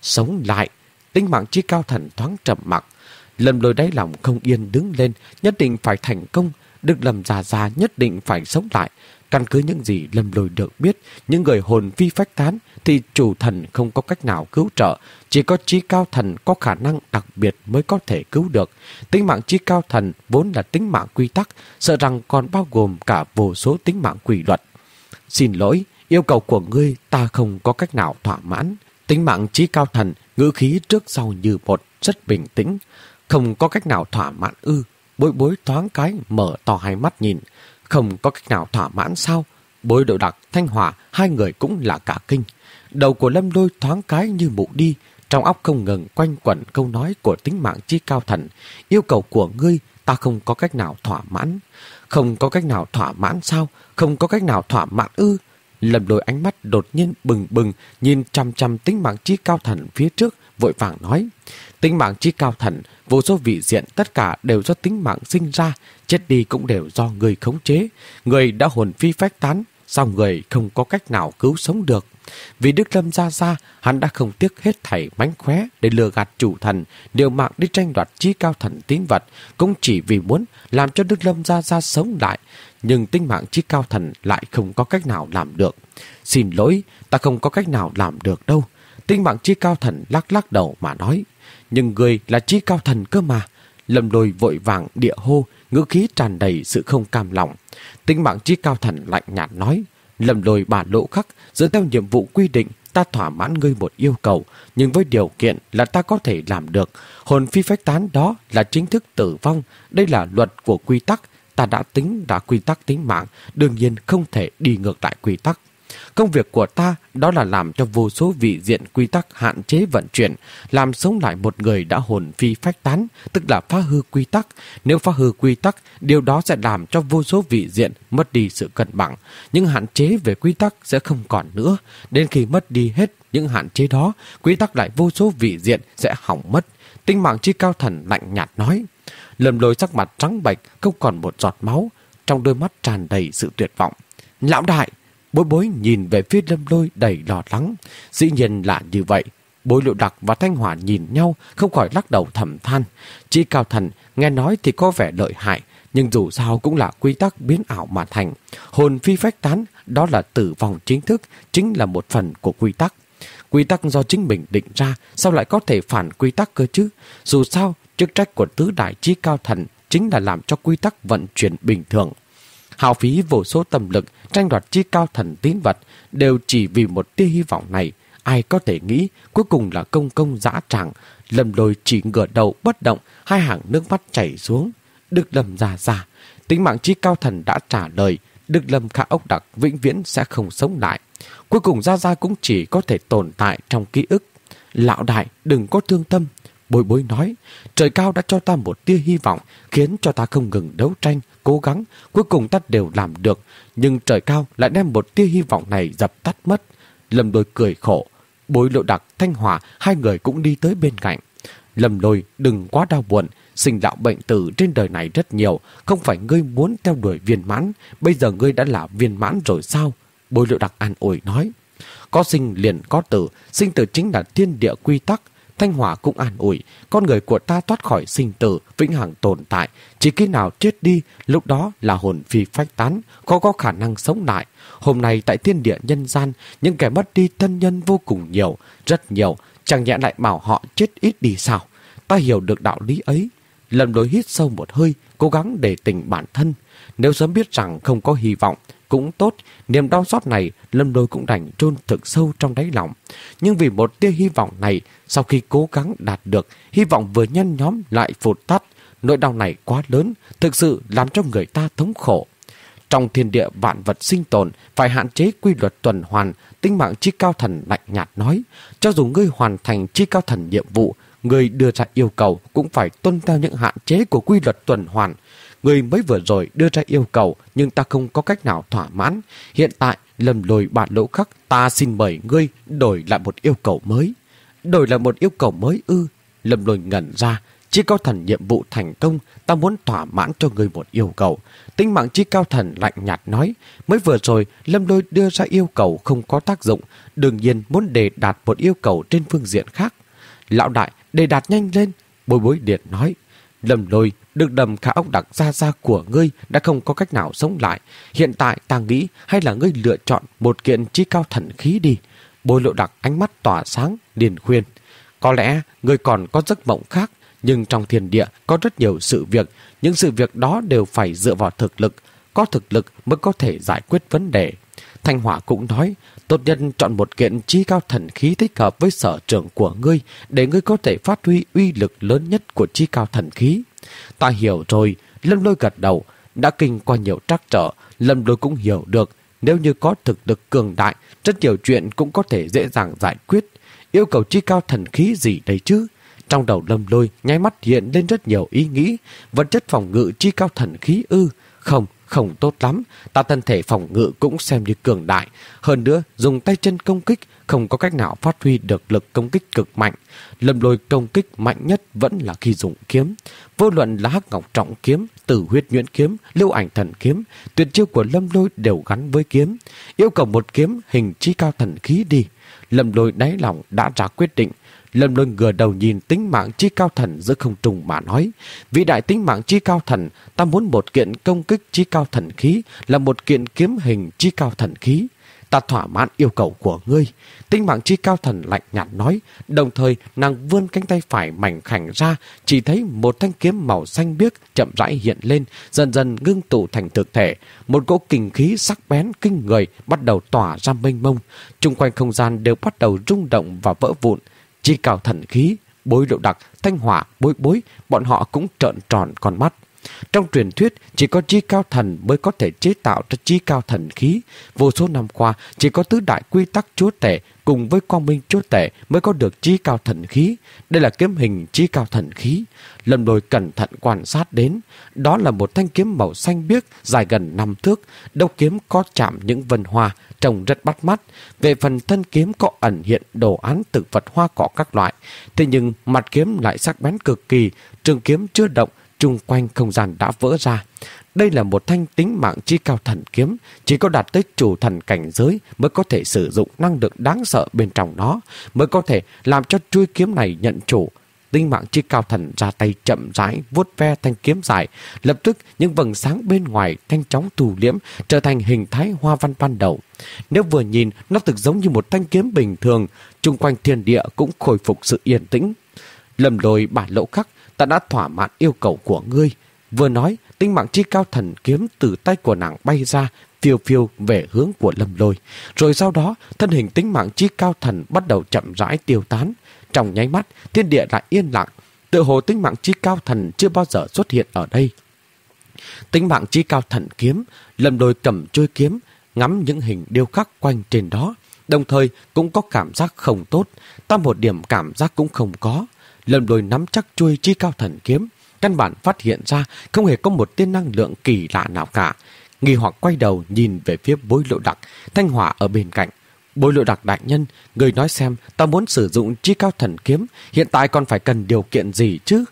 Sống lại. Tinh mạng chi cao thần thoáng trầm mặc. Lâm Lôi đáy lòng không yên đứng lên, nhất định phải thành công. Đức Lâm già già nhất định phải sống lại. Căn cứ những gì Lâm Lôi được biết, những người hồn phi phách tán thì chủ thần không có cách nào cứu trợ, chỉ có chí cao thần có khả năng đặc biệt mới có thể cứu được. Tính mạng chí cao thần vốn là tính mạng quy tắc, sợ rằng còn bao gồm cả vô số tính mạng quy luật. Xin lỗi, yêu cầu của ngươi ta không có cách nào thỏa mãn. Tính mạng chí cao thần, ngữ khí trước sau như một, rất bình tĩnh. Không có cách nào thỏa mãn ư? Bối Bối thoáng cái mở to hai mắt nhìn. Không có cách nào thỏa mãn sao? Bối Độ Đặc, Thanh Hỏa, hai người cũng là cả kinh. Đầu của Lâm Lôi thoáng cái như mụ đi, trong óc không ngừng quanh quẩn câu nói của tính mạng chi cao thần. Yêu cầu của ngươi ta không có cách nào thỏa mãn. Không có cách nào thỏa mãn sao? Không có cách nào thỏa mãn ư? Lâm Lôi ánh mắt đột nhiên bừng bừng, nhìn chằm chằm tính mạng chi cao thần phía trước, vội vàng nói: tính mạng chi cao thần, vô số vị diện tất cả đều do tính mạng sinh ra, chết đi cũng đều do người khống chế. Người đã hồn phi phách tán, sao người không có cách nào cứu sống được? Vì Đức Lâm gia gia, hắn đã không tiếc hết thảy mánh khóe để lừa gạt chủ thần, liều mạng đi tranh đoạt chí cao thần tín vật, cũng chỉ vì muốn làm cho Đức Lâm gia gia sống lại. Nhưng tính mạng chí cao thần lại không có cách nào làm được. Xin lỗi, ta không có cách nào làm được đâu. Tính mạng chí cao thần lắc lắc đầu mà nói. Nhưng người là chí cao thần cơ mà. Lâm Lôi vội vàng địa hô, ngữ khí tràn đầy sự không cam lòng. Tính mạng chí cao thần lạnh nhạt nói: Lâm Lôi bà lỗ khắc, dựa theo nhiệm vụ quy định, ta thỏa mãn ngươi một yêu cầu, nhưng với điều kiện là ta có thể làm được. Hồn phi phách tán đó là chính thức tử vong, đây là luật của quy tắc. Ta đã tính đã quy tắc tính mạng, đương nhiên không thể đi ngược lại quy tắc. Công việc của ta đó là làm cho vô số vị diện quy tắc hạn chế vận chuyển, làm sống lại một người đã hồn phi phách tán, tức là phá hư quy tắc. Nếu phá hư quy tắc, điều đó sẽ làm cho vô số vị diện mất đi sự cân bằng. Những hạn chế về quy tắc sẽ không còn nữa. Đến khi mất đi hết những hạn chế đó, quy tắc lại vô số vị diện sẽ hỏng mất. Tinh mạng chi cao thần lạnh nhạt nói. Lâm Lôi sắc mặt trắng bệch, không còn một giọt máu, trong đôi mắt tràn đầy sự tuyệt vọng. Lão đại! Bối Bối nhìn về phía Lâm Lôi đầy lo lắng. Dĩ nhiên là như vậy. Bối Lộ Đặc và Thanh Hỏa nhìn nhau, không khỏi lắc đầu thầm than. Chí cao thần nghe nói thì có vẻ lợi hại, nhưng dù sao cũng là quy tắc biến ảo mà thành. Hồn phi phách tán, đó là tử vong chính thức, chính là một phần của quy tắc. Quy tắc do chính mình định ra, sao lại có thể phản quy tắc cơ chứ? Dù sao, chức trách của tứ đại chí cao thần chính là làm cho quy tắc vận chuyển bình thường. Hao phí vô số tâm lực tranh đoạt chí cao thần tín vật đều chỉ vì một tia hy vọng này. Ai có thể nghĩ cuối cùng là công công dã tràng. Lâm Lôi chỉ ngửa đầu bất động, hai hàng nước mắt chảy xuống. Đức Lâm già già, tính mạng chí cao thần đã trả lời, Đức Lâm Khả Ốc Đặc vĩnh viễn sẽ không sống lại. Cuối cùng Gia Gia cũng chỉ có thể tồn tại trong ký ức. Lão đại đừng có thương tâm. Bối Bối nói, trời cao đã cho ta một tia hy vọng, khiến cho ta không ngừng đấu tranh, cố gắng, cuối cùng ta đều làm được. Nhưng trời cao lại đem một tia hy vọng này dập tắt mất. Lâm Lôi cười khổ. Bối Lộ Đặc, Thanh Hỏa, hai người cũng đi tới bên cạnh. Lâm Lôi đừng quá đau buồn, sinh lão bệnh tử trên đời này rất nhiều, không phải ngươi muốn theo đuổi viên mãn, bây giờ ngươi đã là viên mãn rồi sao? Bối Lộ Đặc an ủi nói. Có sinh liền có tử, sinh tử chính là thiên địa quy tắc. Thanh Hỏa cũng an ủi, con người của ta thoát khỏi sinh tử, vĩnh hằng tồn tại, chỉ khi nào chết đi, lúc đó là hồn phi phách tán, khó có khả năng sống lại. Hôm nay tại thiên địa nhân gian, những kẻ mất đi thân nhân vô cùng nhiều, rất nhiều, chẳng nhẽ lại bảo họ chết ít đi sao? Ta hiểu được đạo lý ấy. Lâm Lôi hít sâu một hơi, cố gắng để tỉnh bản thân. Nếu sớm biết rằng không có hy vọng cũng tốt, niềm đau xót này Lâm Lôi cũng đành chôn thực sâu trong đáy lòng. Nhưng vì một tia hy vọng này, sau khi cố gắng đạt được, hy vọng vừa nhen nhóm lại phụt tắt. Nỗi đau này quá lớn, thực sự làm cho người ta thống khổ. Trong thiên địa vạn vật sinh tồn, phải hạn chế quy luật tuần hoàn. Tinh mạng chí cao thần lạnh nhạt nói, cho dù ngươi hoàn thành chí cao thần nhiệm vụ, người đưa ra yêu cầu cũng phải tuân theo những hạn chế của quy luật tuần hoàn. Người mới vừa rồi đưa ra yêu cầu, nhưng ta không có cách nào thỏa mãn. Hiện tại, Lâm Lôi bản lỗ khắc, ta xin mời ngươi đổi lại một yêu cầu mới. Đổi lại một yêu cầu mới ư? Lâm Lôi ngẩn ra. Chí cao thần nhiệm vụ thành công, ta muốn thỏa mãn cho ngươi một yêu cầu. Tinh mạng chí cao thần lạnh nhạt nói, mới vừa rồi Lâm Lôi đưa ra yêu cầu không có tác dụng, đương nhiên muốn đề đạt một yêu cầu trên phương diện khác. Lão đại, đề đạt nhanh lên. Bối bối điện nói. Lâm Lôi, được đầm khả ốc đặc gia gia của ngươi đã không có cách nào sống lại. Hiện tại ta nghĩ hay là ngươi lựa chọn một kiện chi cao thần khí đi. Bối Lộ Đặc ánh mắt tỏa sáng, liền khuyên. Có lẽ ngươi còn có giấc mộng khác, nhưng trong thiên địa có rất nhiều sự việc. Những sự việc đó đều phải dựa vào thực lực. Có thực lực mới có thể giải quyết vấn đề. Thanh Hỏa cũng nói, tốt nhất chọn một kiện chi cao thần khí thích hợp với sở trường của ngươi, để ngươi có thể phát huy uy lực lớn nhất của chi cao thần khí. Ta hiểu rồi. Lâm Lôi gật đầu. Đã kinh qua nhiều trắc trở, Lâm Lôi cũng hiểu được, nếu như có thực lực cường đại, rất nhiều chuyện cũng có thể dễ dàng giải quyết. Yêu cầu chi cao thần khí gì đây chứ? Trong đầu Lâm Lôi nháy mắt hiện lên rất nhiều ý nghĩ. Vật chất phòng ngự chi cao thần khí ư? Không, không tốt lắm. Ta thân thể phòng ngự cũng xem như cường đại. Hơn nữa, dùng tay chân công kích không có cách nào phát huy được lực công kích cực mạnh. Lâm Lôi công kích mạnh nhất vẫn là khi dùng kiếm. Vô luận là Hắc Ngọc Trọng Kiếm, Tử Huyết Nhuyễn Kiếm, Lưu Ảnh Thần Kiếm, tuyệt chiêu của Lâm Lôi đều gắn với kiếm. Yêu cầu một kiếm hình chi cao thần khí đi. Lâm Lôi đáy lòng đã ra quyết định. Lâm Lôi ngửa đầu nhìn tính mạng chi cao thần giữa không trung mà nói. Vĩ đại tính mạng chi cao thần, ta muốn một kiện công kích chi cao thần khí, là một kiện kiếm hình chi cao thần khí. Ta thỏa mãn yêu cầu của ngươi. Tinh mạng chi cao thần lạnh nhạt nói. Đồng thời nàng vươn cánh tay phải mảnh khảnh ra, chỉ thấy một thanh kiếm màu xanh biếc chậm rãi hiện lên, dần dần ngưng tụ thành thực thể. Một cỗ kình khí sắc bén kinh người bắt đầu tỏa ra mênh mông. Chung quanh không gian đều bắt đầu rung động và vỡ vụn. Chi cao thần khí, Bối Lộ Đặc, Thanh Hỏa, Bối Bối, bọn họ cũng trợn tròn con mắt. Trong truyền thuyết, chỉ có chi cao thần mới có thể chế tạo ra chi cao thần khí. Vô số năm qua, chỉ có tứ đại quy tắc chúa tể cùng với quang minh chúa tể mới có được chi cao thần khí. Đây là kiếm hình chi cao thần khí. Lâm Lôi cẩn thận quan sát đến. Đó là một thanh kiếm màu xanh biếc dài gần năm thước. Đầu kiếm có chạm những vân hoa, trông rất bắt mắt. Về phần thân kiếm có ẩn hiện đồ án thực vật hoa cỏ các loại. Thế nhưng mặt kiếm lại sắc bén cực kỳ. Trường kiếm chưa động, chung quanh không gian đã vỡ ra. Đây là một thanh tính mạng chi cao thần kiếm, chỉ có đạt tới chủ thần cảnh giới mới có thể sử dụng năng lượng đáng sợ bên trong nó, mới có thể làm cho chuôi kiếm này nhận chủ. Tính mạng chi cao thần ra tay chậm rãi vuốt ve thanh kiếm dài, lập tức những vầng sáng bên ngoài nhanh chóng thu liễm, trở thành hình thái hoa văn ban đầu. Nếu vừa nhìn, nó thực giống như một thanh kiếm bình thường, chung quanh thiên địa cũng khôi phục sự yên tĩnh. Lâm Lôi bản lỗ khắc, ta đã thỏa mãn yêu cầu của ngươi. Vừa nói, tinh mạng chi cao thần kiếm từ tay của nàng bay ra, phiêu phiêu về hướng của Lâm Lôi. Rồi sau đó, thân hình tinh mạng chi cao thần bắt đầu chậm rãi tiêu tán. Trong nháy mắt, thiên địa lại yên lặng. Tựa hồ tinh mạng chi cao thần chưa bao giờ xuất hiện ở đây. Tinh mạng chi cao thần kiếm, Lâm Lôi cầm chuôi kiếm, ngắm những hình điêu khắc quanh trên đó. Đồng thời cũng có cảm giác không tốt, ta một điểm cảm giác cũng không có. Lâm Lôi nắm chắc chuôi chi cao thần kiếm, căn bản phát hiện ra không hề có một tia năng lượng kỳ lạ nào cả. Nghi hoặc quay đầu nhìn về phía Bối Lộ Đặc, Thanh Hỏa ở bên cạnh. Bối Lộ Đặc đại nhân, người nói xem, ta muốn sử dụng chi cao thần kiếm, hiện tại còn phải cần điều kiện gì chứ?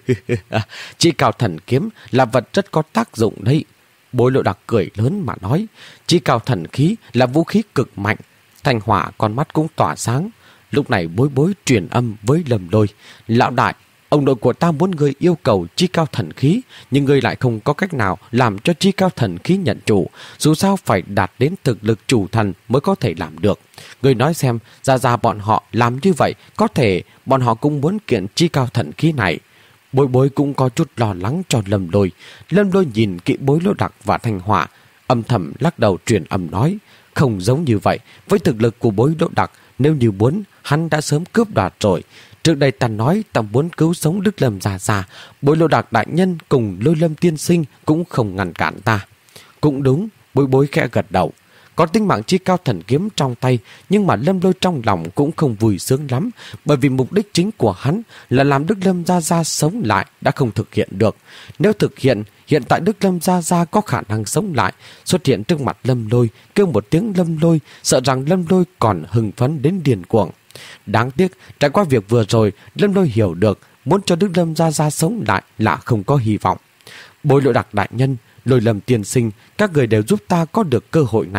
Chi cao thần kiếm là vật rất có tác dụng đấy. Bối Lộ Đặc cười lớn mà nói, chi cao thần khí là vũ khí cực mạnh. Thanh Hỏa con mắt cũng tỏa sáng. Lúc này Bối Bối truyền âm với Lâm Lôi, lão đại, ông nội của ta muốn ngươi yêu cầu chi cao thần khí, nhưng ngươi lại không có cách nào làm cho chi cao thần khí nhận chủ. Dù sao phải đạt đến thực lực chủ thần mới có thể làm được. Ngươi nói xem, ra ra bọn họ làm như vậy, có thể bọn họ cũng muốn kiện chi cao thần khí này. Bối Bối cũng có chút lo lắng cho Lâm Lôi. Lâm Lôi nhìn kỹ Bối Lộ Đặc và Thanh Hỏa, âm thầm lắc đầu truyền âm nói, không giống như vậy. Với thực lực của Bối Lộ Đặc, nếu như muốn, hắn đã sớm cướp đoạt rồi. Trước đây ta nói ta muốn cứu sống Đức Lâm già già, Bối Lộ Đặc đại nhân cùng Lôi Lâm tiên sinh cũng không ngăn cản ta. Cũng đúng, Bối Bối khẽ gật đầu. Có tinh mạng chi cao thần kiếm trong tay, nhưng mà Lâm Lôi trong lòng cũng không vui sướng lắm, bởi vì mục đích chính của hắn là làm Đức Lâm gia gia sống lại đã không thực hiện được. Nếu thực hiện, hiện tại Đức Lâm gia gia có khả năng sống lại, xuất hiện trước mặt Lâm Lôi, kêu một tiếng Lâm Lôi, sợ rằng Lâm Lôi còn hưng phấn đến điên cuồng. Đáng tiếc, trải qua việc vừa rồi, Lâm Lôi hiểu được muốn cho Đức Lâm gia gia sống lại là không có hy vọng. Bối Lộ Đặc đại nhân, Lôi Lâm tiên sinh, các người đều giúp ta có được cơ hội này.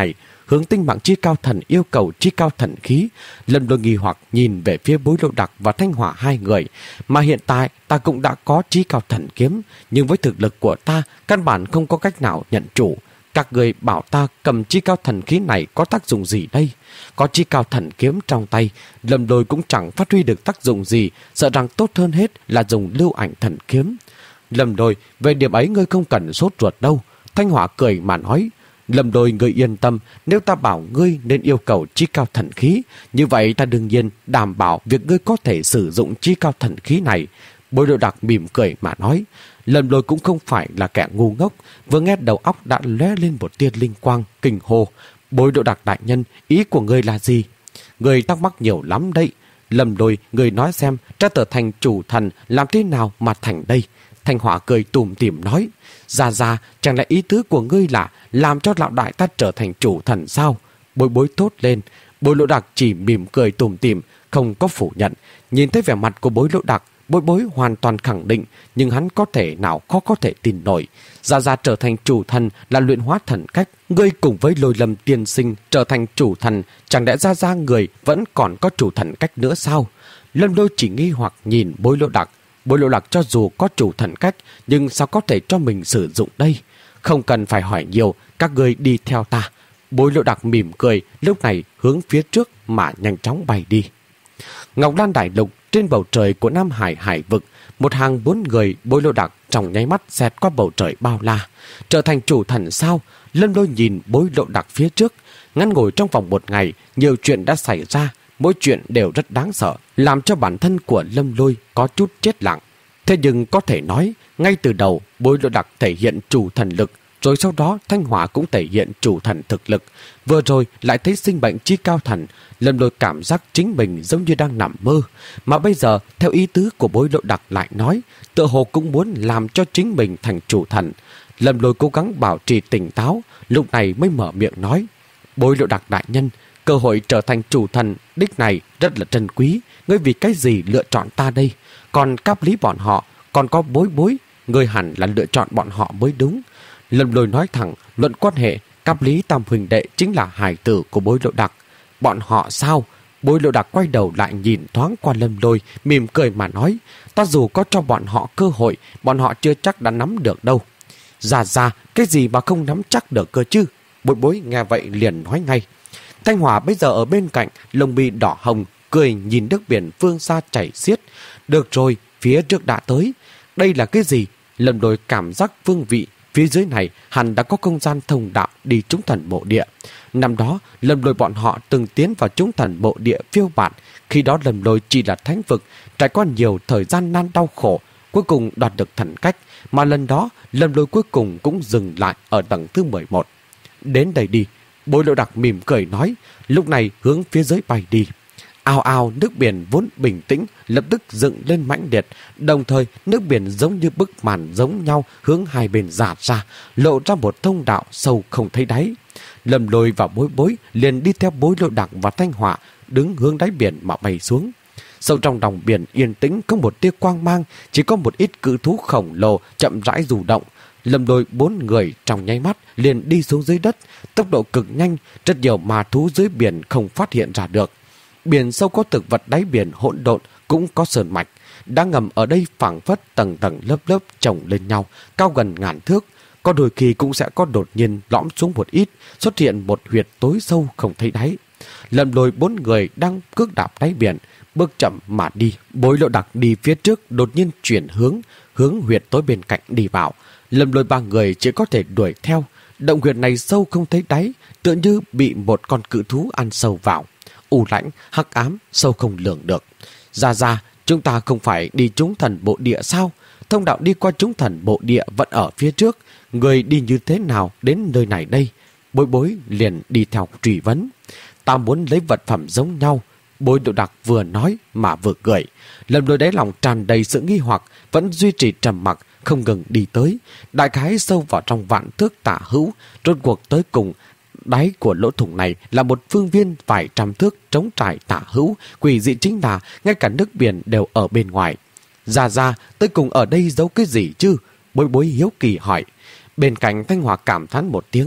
hướng Tinh Mạng Chi Cao Thần yêu cầu chi cao thần khí. Lâm Lôi nghi hoặc nhìn về phía Bối Lộ Đặc và Thanh Hỏa hai người. Mà hiện tại ta cũng đã có chi cao thần kiếm, nhưng với thực lực của ta, căn bản không có cách nào nhận chủ. Các người bảo ta cầm chi cao thần khí này có tác dụng gì đây? Có chi cao thần kiếm trong tay, Lâm Lôi cũng chẳng phát huy được tác dụng gì, sợ rằng tốt hơn hết là dùng lưu ảnh thần kiếm. Lâm Lôi, về điểm ấy ngươi không cần sốt ruột đâu. Thanh Hỏa cười mà nói. Lâm Lôi, ngươi yên tâm, nếu ta bảo ngươi nên yêu cầu chi cao thần khí, như vậy ta đương nhiên đảm bảo việc ngươi có thể sử dụng chi cao thần khí này. Bối Lộ Đặc mỉm cười mà nói. Lâm Lôi cũng không phải là kẻ ngu ngốc, vừa nghe đầu óc đã lóe lên một tia linh quang, kinh hô. Bối Lộ Đặc đại nhân, ý của ngươi là gì? Ngươi thắc mắc nhiều lắm đấy. Lâm Lôi, ngươi nói xem, ta trở thành chủ thần làm thế nào mà thành đây? Thanh Hỏa cười tủm tỉm nói. Ra ra, chẳng lẽ ý tứ của ngươi là làm cho lão đại ta trở thành chủ thần sao? Bối Bối thốt lên. Bối Lộ Đặc chỉ mỉm cười tủm tỉm, không có phủ nhận. Nhìn thấy vẻ mặt của Bối Lộ Đặc, Bối Bối hoàn toàn khẳng định, nhưng hắn có thể nào khó có thể tin nổi. Ra Ra trở thành chủ thần là luyện hóa thần cách, ngươi cùng với Lôi Lâm tiên sinh trở thành chủ thần, chẳng lẽ Ra Ra người vẫn còn có chủ thần cách nữa sao? Lâm Lôi chỉ nghi hoặc nhìn Bối Lộ Đặc. Bối Lộ Đặc cho dù có chủ thần cách, nhưng sao có thể cho mình sử dụng đây? Không cần phải hỏi nhiều, các ngươi đi theo ta. Bối Lộ Đặc mỉm cười, lúc này hướng phía trước mà nhanh chóng bay đi. Ngọc Lan Đại Lục, trên bầu trời của Nam Hải hải vực, một hàng bốn người Bối Lộ Đặc trong nháy mắt xẹt qua bầu trời bao la. Trở thành chủ thần sao? Lâm Lôi nhìn Bối Lộ Đặc phía trước. Ngắn ngủi trong vòng một ngày, nhiều chuyện đã xảy ra, mỗi chuyện đều rất đáng sợ, làm cho bản thân của Lâm Lôi có chút chết lặng. Thế nhưng có thể nói, ngay từ đầu Bối Lộ Đặc thể hiện chủ thần lực, rồi sau đó Thanh Hỏa cũng thể hiện chủ thần thực lực. Vừa rồi lại thấy sinh mệnh chi cao thần, Lâm Lôi cảm giác chính mình giống như đang nằm mơ. Mà bây giờ, theo ý tứ của Bối Lộ Đặc lại nói, tựa hồ cũng muốn làm cho chính mình thành chủ thần. Lâm Lôi cố gắng bảo trì tỉnh táo, lúc này mới mở miệng nói. Bối Lộ Đặc đại nhân, cơ hội trở thành chủ thần đích này rất là trân quý, ngươi vì cái gì lựa chọn ta đây? Còn Cáp Lý bọn họ, còn có Bối Bối, ngươi hẳn là lựa chọn bọn họ mới đúng. Lâm Lôi nói thẳng, luận quan hệ, Cáp Lý tam huynh đệ chính là hài tử của Bối Lộ Đặc. Bọn họ sao? Bối Lộ Đặc quay đầu lại nhìn thoáng qua Lâm Lôi, mỉm cười mà nói, ta dù có cho bọn họ cơ hội, bọn họ chưa chắc đã nắm được đâu. Ra ra, cái gì mà không nắm chắc được cơ chứ? Bối Bối nghe vậy liền nói ngay. Thanh Hỏa bây giờ ở bên cạnh, lông mi đỏ hồng, cười nhìn nước biển phương xa chảy xiết. Được rồi, phía trước đã tới. Đây là cái gì? Lâm Lôi cảm giác vương vị. Phía dưới này hẳn đã có không gian thông đạo đi trúng thần mộ địa. Năm đó, Lâm Lôi bọn họ từng tiến vào trúng thần mộ địa phiêu bạt. Khi đó Lâm Lôi chỉ là thánh vực, trải qua nhiều thời gian nan đau khổ, cuối cùng đoạt được thần cách. Mà lần đó, Lâm Lôi cuối cùng cũng dừng lại ở tầng thứ mười một. Đến đây đi. Bối Lộ Đặc mỉm cười nói, lúc này hướng phía dưới bay đi. Ao ao, nước biển vốn bình tĩnh lập tức dựng lên mãnh liệt, đồng thời nước biển giống như bức màn giống nhau hướng hai bên rạt ra, lộ ra một thông đạo sâu không thấy đáy. Lâm Lôi và Bối Bối liền đi theo Bối Lộ Đặc và Thanh Hỏa, đứng hướng đáy biển mà bay xuống. Sâu trong lòng biển yên tĩnh có một tia quang mang, chỉ có một ít cự thú khổng lồ chậm rãi du động. Lâm Lôi bốn người trong nháy mắt liền đi xuống dưới đất, tốc độ cực nhanh, rất nhiều ma thú dưới biển không phát hiện ra được. Biển sâu có thực vật đáy biển hỗn độn, cũng có sơn mạch. Đã ngầm ở đây phảng phất tầng tầng lớp lớp chồng lên nhau, cao gần ngàn thước. Có đôi khi cũng sẽ có đột nhiên lõm xuống một ít, xuất hiện một huyệt tối sâu không thấy đáy. Lâm Lôi bốn người đang cước đạp đáy biển, bước chậm mà đi. Bối Lộ Đặc đi phía trước đột nhiên chuyển hướng, hướng huyệt tối bên cạnh đi vào. Lâm Lôi ba người chỉ có thể đuổi theo. Động huyệt này sâu không thấy đáy, tựa như bị một con cự thú ăn sâu vào. U lãnh, hắc ám, sâu không lường được. Ra ra, chúng ta không phải đi trúng thần bộ địa sao? Thông đạo đi qua trúng thần bộ địa vẫn ở phía trước. Người đi như thế nào đến nơi này đây? Bối Bối liền đi theo truy vấn. Ta muốn lấy vật phẩm giống nhau. Bối Lộ Đặc vừa nói mà vừa cười. Lâm Lôi đáy lòng tràn đầy sự nghi hoặc, vẫn duy trì trầm mặc, không ngừng đi tới. Đại khái sâu vào trong vạn thước tả hữu, rốt cuộc tới cùng. Đáy của lỗ thủng này là một phương viên vài trăm thước trống trải tả hữu, quỷ dị chính là ngay cả nước biển đều ở bên ngoài. Ra ra, tới cùng ở đây giấu cái gì chứ? Bối Bối hiếu kỳ hỏi. Bên cạnh Thanh Hỏa cảm thán một tiếng.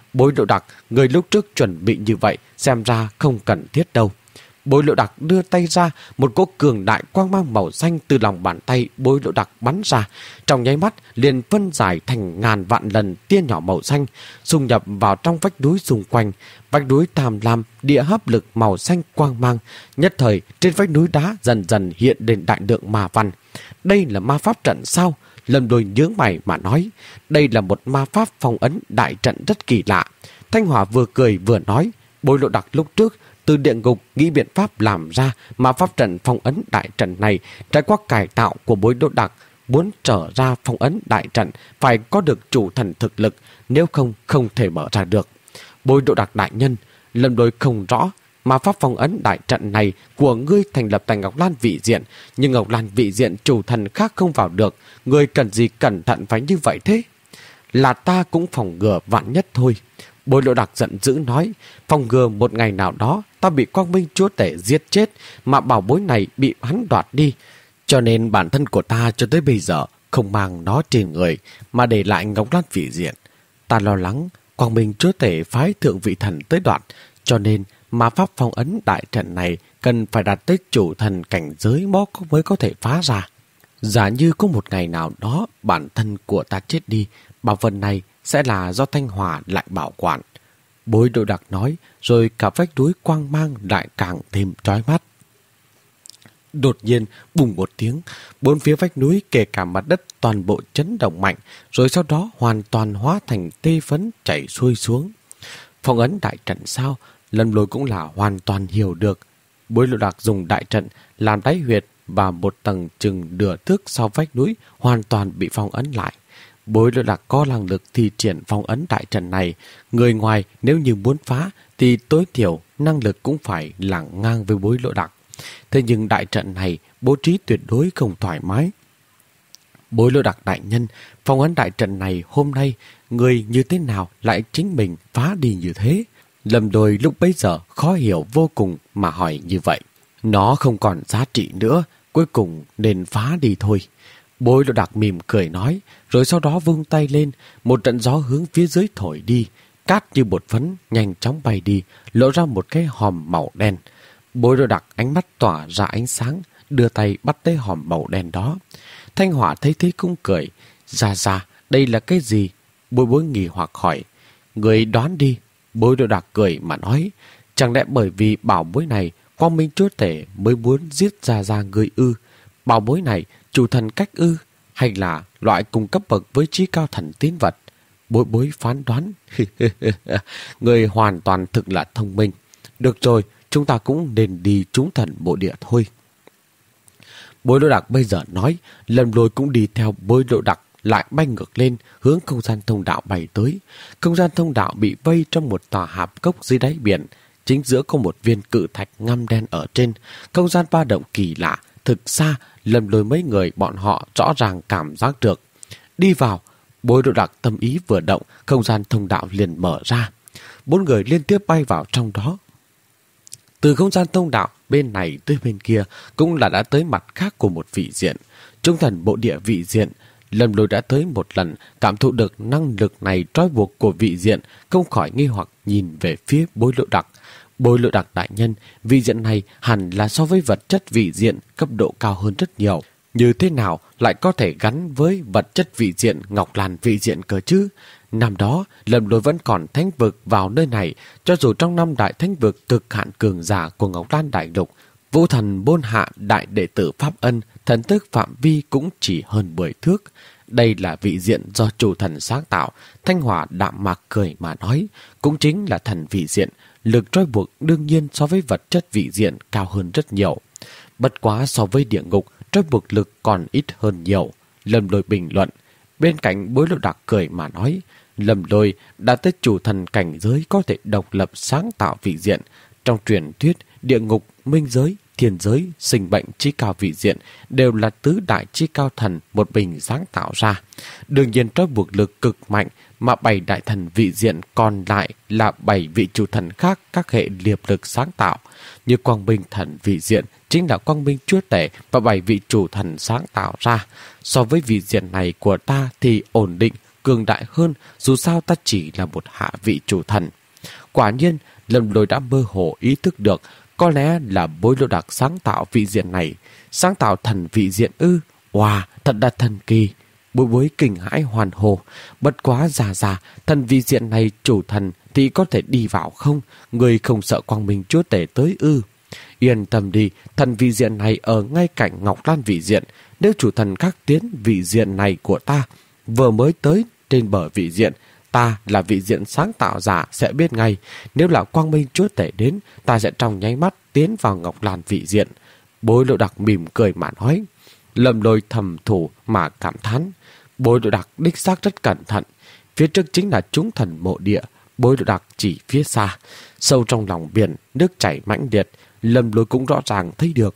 Bối Lộ Đặc, người lúc trước chuẩn bị như vậy xem ra không cần thiết đâu. Bối Lộ Đặc đưa tay ra, một cỗ cường đại quang mang màu xanh từ lòng bàn tay Bối Lộ Đặc bắn ra, trong nháy mắt liền phân giải thành ngàn vạn lần tia nhỏ màu xanh, xung nhập vào trong vách núi xung quanh. Vách núi tham lam, địa hấp lực màu xanh quang mang, nhất thời trên vách núi đá dần dần hiện lên đại lượng ma văn. Đây là ma pháp trận sao? Lâm Lôi nhướng mày mà nói. Đây là một ma pháp phong ấn đại trận rất kỳ lạ. Thanh Hỏa vừa cười vừa nói. Bối Lộ Đặc lúc trước từ địa ngục nghĩ biện pháp làm ra mà pháp trận phong ấn đại trận này, trải qua cải tạo của Bối Lộ Đặc, muốn trở ra phong ấn đại trận phải có được chủ thần thực lực, nếu không không thể mở ra được. Bối Lộ Đặc đại nhân, Lâm Lôi không rõ mà pháp phong ấn đại trận này của ngươi thành lập tại Ngọc Lan vị diện, nhưng Ngọc Lan vị diện chủ thần khác không vào được, ngươi cần gì cẩn thận phải như vậy thế? Là ta cũng phòng ngừa vạn nhất thôi. Bối Lộ Đặc giận dữ nói, phòng ngừa một ngày nào đó ta bị Quang Minh Chúa Tể giết chết, mà bảo bối này bị hắn đoạt đi. Cho nên bản thân của ta cho tới bây giờ không mang nó trên người, mà để lại Ngọc Lan vị diện. Ta lo lắng Quang Minh Chúa Tể phái thượng vị thần tới đoạt, cho nên mà pháp phong ấn đại trận này cần phải đạt tới chủ thần cảnh giới mới có thể phá ra. Giả như có một ngày nào đó bản thân của ta chết đi, bảo vật này sẽ là do Thanh Hỏa lại bảo quản. Bối Lộ Đặc nói, rồi cả vách núi quang mang lại càng thêm chói mắt. Đột nhiên bùng một tiếng, bốn phía vách núi kể cả mặt đất toàn bộ chấn động mạnh, rồi sau đó hoàn toàn hóa thành tê phấn chảy xuôi xuống. Phong ấn đại trận sao? Lâm Lôi cũng là hoàn toàn hiểu được. Bối Lộ Đặc dùng đại trận làm đáy huyệt và một tầng chừng nửa thước sau vách núi hoàn toàn bị phong ấn lại. Bối Lộ Đặc có năng lực thi triển phong ấn đại trận này. Người ngoài nếu như muốn phá thì tối thiểu năng lực cũng phải lẳng ngang với Bối Lộ Đặc. Thế nhưng đại trận này bố trí tuyệt đối không thoải mái. Bối Lộ Đặc đại nhân, phong ấn đại trận này hôm nay người như thế nào lại chính mình phá đi như thế? Lâm Lôi lúc bấy giờ khó hiểu vô cùng mà hỏi như vậy. Nó không còn giá trị nữa, cuối cùng nên phá đi thôi. Bối Lộ Đặc mỉm cười nói, rồi sau đó vung tay lên, một trận gió hướng phía dưới thổi đi, cát như bột phấn nhanh chóng bay đi, lộ ra một cái hòm màu đen. Bối Lộ Đặc ánh mắt tỏa ra ánh sáng, đưa tay bắt lấy hòm màu đen đó. Thanh Hỏa thấy thế cũng cười. Ra ra, đây là cái gì? Bối Bối nghỉ hoặc hỏi. Người đoán đi. Bối Lộ Đặc cười mà nói. Chẳng lẽ bởi vì bảo bối này Quang Minh Chúa Tể mới muốn giết ra ra người ư? Bảo bối này chủ thần cách ư? Hay là loại cùng cấp bậc với trí cao thần tín vật? Bối Bối phán đoán. Người hoàn toàn thực là thông minh. Được rồi, chúng ta cũng nên đi trúng thần bộ địa thôi. Bối Lộ Đặc bây giờ nói, Lâm Lôi cũng đi theo Bối Lộ Đặc lại bay ngược lên, hướng không gian thông đạo bay tới. Không gian thông đạo bị vây trong một tòa hạp cốc dưới đáy biển. Chính giữa có một viên cự thạch ngăm đen ở trên. Không gian ba động kỳ lạ. Thực xa, Lâm Lôi mấy người bọn họ rõ ràng cảm giác được. Đi vào, Bối Lộ Đặc tâm ý vừa động, không gian thông đạo liền mở ra. Bốn người liên tiếp bay vào trong đó. Từ không gian thông đạo bên này tới bên kia cũng là đã tới mặt khác của một vị diện. Trung thần bộ địa vị diện, Lâm Lôi đã tới một lần, cảm thụ được năng lực này trói buộc của vị diện, không khỏi nghi hoặc nhìn về phía Bối Lộ Đặc. Bối Lộ Đặc đại nhân, vị diện này hẳn là so với vật chất vị diện cấp độ cao hơn rất nhiều. Như thế nào lại có thể gắn với vật chất vị diện Ngọc Lan vị diện cơ chứ? Năm đó, Lâm Lôi vẫn còn thánh vực vào nơi này, cho dù trong năm đại thánh vực cực hạn cường giả của Ngọc Lan đại lục, Vũ Thần Bôn Hạ đại đệ tử Pháp Ân, thần thức phạm vi cũng chỉ hơn mười thước. Đây là vị diện do chủ thần sáng tạo. Thanh Hỏa đạm mạc cười mà nói, cũng chính là thần vị diện, lực trói buộc đương nhiên so với vật chất vị diện cao hơn rất nhiều. Bất quá so với địa ngục, trói buộc lực còn ít hơn nhiều. Lâm Lôi bình luận. Bên cạnh Bối Lộ Đặc cười mà nói, Lâm Lôi đã tới chủ thần cảnh giới có thể độc lập sáng tạo vị diện. Trong truyền thuyết, địa ngục, minh giới, thiên giới, sinh bệnh trí cao vị diện đều là tứ đại trí cao thần một mình sáng tạo ra. Đương nhiên trói buộc lực cực mạnh, mà bảy đại thần vị diện còn lại là bảy vị chủ thần khác các hệ liệp lực sáng tạo. Như Quang Minh thần vị diện chính là Quang Minh Chúa Tể và bảy vị chủ thần sáng tạo ra. So với vị diện này của ta thì ổn định, cường đại hơn, dù sao ta chỉ là một hạ vị chủ thần. Quả nhiên, Lâm Lôi đã mơ hồ ý thức được, có lẽ là Bối Lộ Đặc sáng tạo vị diện này. Sáng tạo thần vị diện ư? Wow, thật là thần kỳ. Bối Bối kinh hãi hoàn hồ. Bất quá già già, thần vị diện này chủ thần thì có thể đi vào không? Người không sợ Quang Minh Chúa Tể tới ư? Yên tâm đi, thần vị diện này ở ngay cạnh Ngọc Lan vị diện. Nếu chủ thần khác tiến vị diện này của ta vừa mới tới trên bờ vị diện, ta là vị diện sáng tạo giả sẽ biết ngay. Nếu là Quang Minh Chúa Tể đến, ta sẽ trong nháy mắt tiến vào Ngọc Lan vị diện. Bối Lộ Đặc mỉm cười mà nói. Lâm Lôi thầm thủ mà cảm thán. Bối Lộ Đặc đích xác rất cẩn thận. Phía trước chính là chúng thần mộ địa. Bối Lộ Đặc chỉ phía xa. Sâu trong lòng biển, nước chảy mãnh liệt. Lâm Lôi cũng rõ ràng thấy được.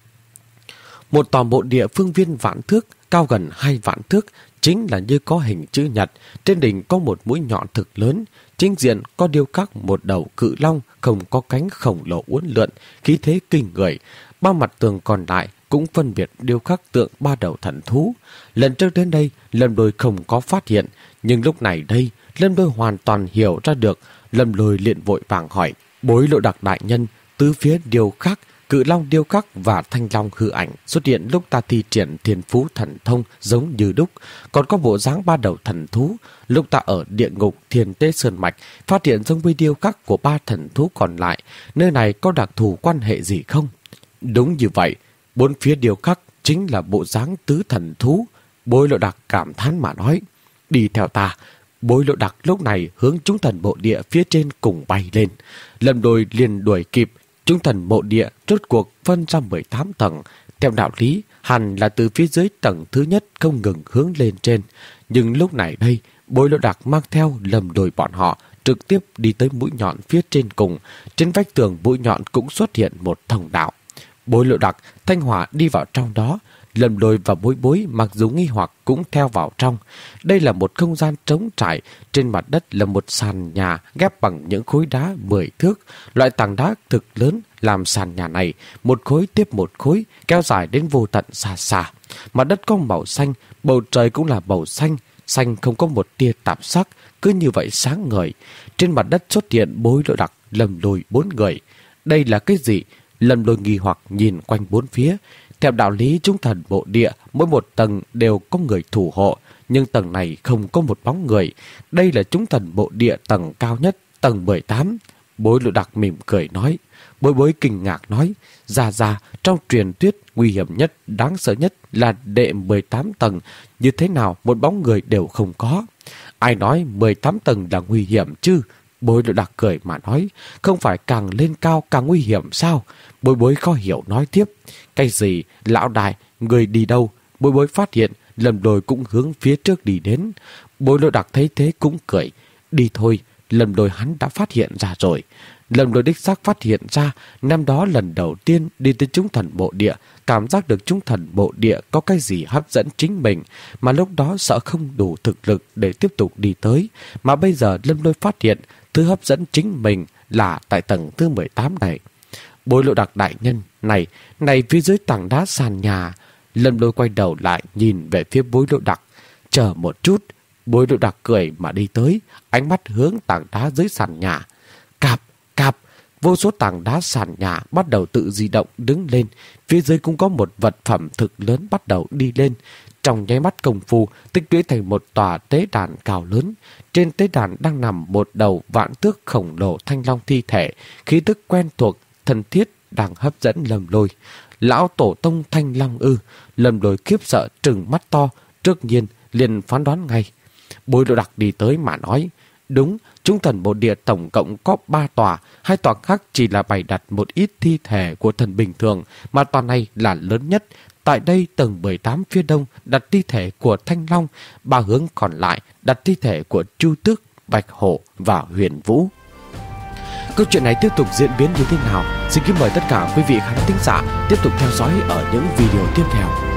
Một tòa mộ địa phương viên vạn thước, cao gần hai vạn thước, chính là như có hình chữ nhật. Trên đỉnh có một mũi nhọn thực lớn. Chính diện có điêu khắc một đầu cự long không có cánh khổng lồ uốn lượn, khí thế kinh người. Ba mặt tường còn lại cũng phân biệt điêu khắc tượng ba đầu thần thú. Lần trước đến đây, Lâm Lôi không có phát hiện, nhưng lúc này đây, Lâm Lôi hoàn toàn hiểu ra được. Lâm Lôi liền vội vàng hỏi, Bối Lộ Đặc đại nhân, tứ phía điêu khắc, cự long điêu khắc và thanh long hư ảnh xuất hiện lúc ta thi triển thiên phú thần thông giống như đúc, còn có bộ dáng ba đầu thần thú. Lúc ta ở địa ngục Thiên Tế Sơn Mạch phát hiện giống với điêu khắc của ba thần thú còn lại. Nơi này có đặc thù quan hệ gì không? Đúng như vậy, bốn phía điêu khắc chính là bộ dáng tứ thần thú. Bối Lộ Đặc cảm thán mà nói. Đi theo ta. Bối Lộ Đặc lúc này hướng chúng thần bộ địa phía trên cùng bay lên. Lâm Lôi liền đuổi kịp. Chúng thần mộ địa rốt cuộc phân ra mười tám tầng. Theo đạo lý, hẳn là từ phía dưới tầng thứ nhất không ngừng hướng lên trên. Nhưng lúc này đây, Bối Lộ Đặc mang theo Lâm Lôi bọn họ trực tiếp đi tới mũi nhọn phía trên cùng. Trên vách tường mũi nhọn cũng xuất hiện một thông đạo. Bối Lộ Đặc, Thanh Hỏa đi vào trong đó. Lâm Lôi và Bối Bối mặc dù nghi hoặc cũng theo vào trong. Đây là một không gian trống trải. Trên mặt đất là một sàn nhà ghép bằng những khối đá mười thước. Loại tảng đá thực lớn làm sàn nhà này một khối tiếp một khối kéo dài đến vô tận xa xa. Mặt đất có màu xanh, bầu trời cũng là màu xanh. Xanh không có một tia tạp sắc, cứ như vậy sáng ngời. Trên mặt đất xuất hiện Bối Lộ Đặc, Lâm Lôi bốn người. Đây là cái gì? Lâm Lôi nghi hoặc nhìn quanh bốn phía. Theo đạo lý chúng thần bộ địa, mỗi một tầng đều có người thủ hộ, nhưng tầng này không có một bóng người. Đây là chúng thần bộ địa tầng cao nhất, tầng mười tám. Bối Lộ Đặc mỉm cười nói. Bối Bối kinh ngạc nói, ra ra, trong truyền thuyết nguy hiểm nhất, đáng sợ nhất là đệ mười tám tầng, như thế nào một bóng người đều không có. Ai nói mười tám tầng là nguy hiểm chứ? Bối Lộ Đặc cười mà nói, không phải càng lên cao càng nguy hiểm sao? Bối Bối khó hiểu nói tiếp, cái gì, lão đại, người đi đâu? Bối Bối phát hiện Lâm Lôi cũng hướng phía trước đi đến. Bối Lộ Đặc thấy thế cũng cười, đi thôi, Lâm Lôi hắn đã phát hiện ra rồi. Lâm Lôi đích xác phát hiện ra, năm đó lần đầu tiên đi tới chúng thần bộ địa, cảm giác được chúng thần bộ địa có cái gì hấp dẫn chính mình, mà lúc đó sợ không đủ thực lực để tiếp tục đi tới. Mà bây giờ Lâm Lôi phát hiện, thứ hấp dẫn chính mình là tại tầng thứ mười tám này. Bối Lộ Đặc đại nhân, này, này phía dưới tảng đá sàn nhà. Lâm Lôi quay đầu lại nhìn về phía Bối Lộ Đặc. Chờ một chút. Bối Lộ Đặc cười mà đi tới, ánh mắt hướng tảng đá dưới sàn nhà. Cạp, cạp, vô số tảng đá sàn nhà bắt đầu tự di động đứng lên. Phía dưới cũng có một vật phẩm thực lớn bắt đầu đi lên. Trong nháy mắt công phu, tích lũy thành một tòa tế đàn cao lớn. Trên tế đàn đang nằm một đầu vạn thước khổng lồ thanh long thi thể, khí tức quen thuộc, thân thiết đang hấp dẫn Lâm Lôi. Lão tổ tông thanh long ư? Lâm Lôi khiếp sợ trừng mắt to, trước nhiên liền phán đoán ngay. Bối Lộ Đặc đi tới mà nói, đúng, chúng thần bộ địa tổng cộng có ba tòa, hai tòa khác chỉ là bày đặt một ít thi thể của thần bình thường, mà tòa này là lớn nhất. Tại đây tầng mười tám phía đông đặt thi thể của Thanh Long, ba hướng còn lại đặt thi thể của Chu Tước, Bạch Hổ và Huyền Vũ. Câu chuyện này tiếp tục diễn biến như thế nào? Xin kính mời tất cả quý vị khán thính giả tiếp tục theo dõi ở những video tiếp theo.